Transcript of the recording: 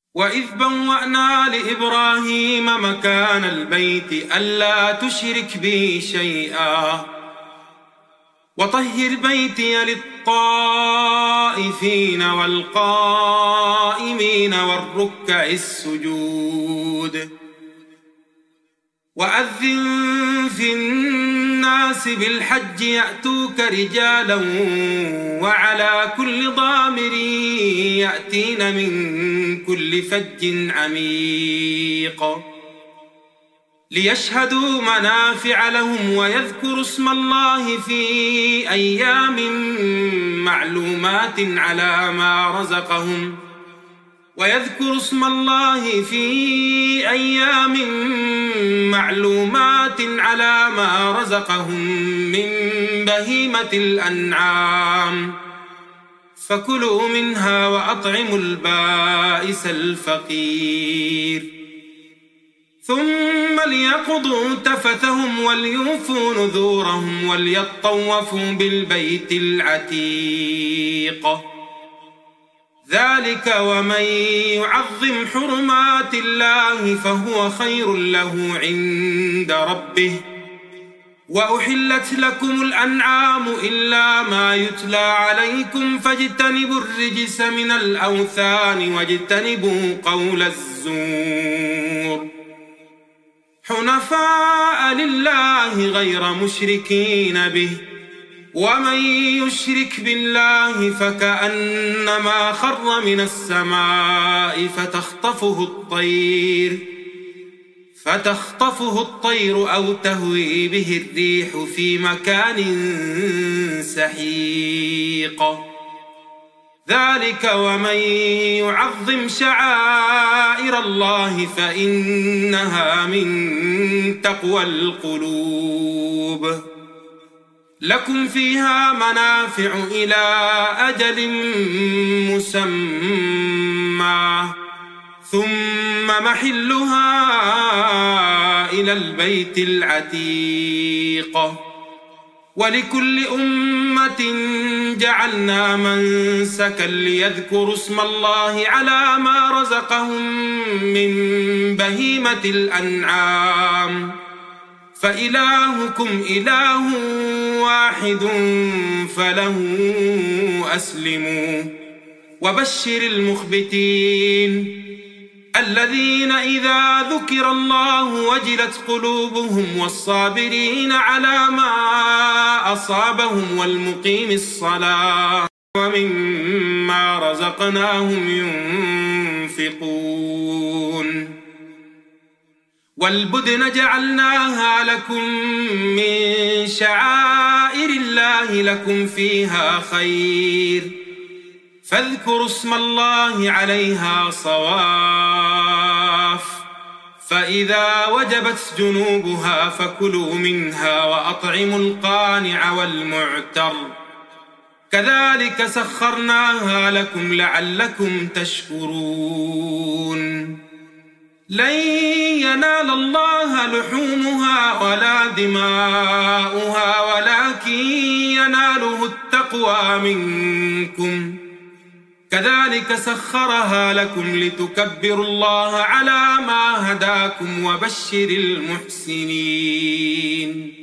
وإذ بوأنا لإبراهيم مكان البيت ألا تشرك بي شيئا وطهر بيتي للطائفين والقائمين والركع السجود وأذن في الناس بالحج يأتوك رجالا وعلى كل ضامر يأتين من كل فج عميق ليشهدوا منافع لهم ويذكروا اسم الله في أيام معلومات على ما رزقهم من بهيمة الأنعام فكلوا منها وأطعموا البائس الفقير ثم ليقضوا تفثهم وليوفوا نذورهم وليطوفوا بالبيت العتيق ذلك ومن يعظم حرمات الله فهو خير له عند ربه وأحلت لكم الأنعام إلا ما يتلى عليكم فاجتنبوا الرجس من الأوثان واجتنبوا قول الزور حنفاء لله غير مشركين به ومن يشرك بالله فكأنما خر من السماء فتخطفه الطير أو تهوي به الريح في مكان سحيق ذلك ومن يعظم شعائر الله فإنها من تقوى القلوب لكم فيها منافع إلى أجل مسمى ثم محلها إلى البيت العتيق ولكل أمة جعلنا منسكا ليذكروا اسم الله على ما رزقهم من بهيمة الأنعام فإلهكم إله واحد فله أسلموا وبشر المخبتين الذين إذا ذكر الله وجلت قلوبهم والصابرين على ما أصابهم والمقيم الصلاة ومما رزقناهم ينفقون والبدن جعلناها لكم من شعائر الله لكم فيها خير فاذكروا اسم الله عليها صواف فإذا وجبت جنوبها فكلوا منها وأطعموا القانع والمعتر كذلك سخرناها لكم لعلكم تشكرون لن ينال الله لحومها ولا دماؤها ولكن يناله التقوى منكم كذلك سخرها لكم لتكبروا الله على ما هداكم وبشر المحسنين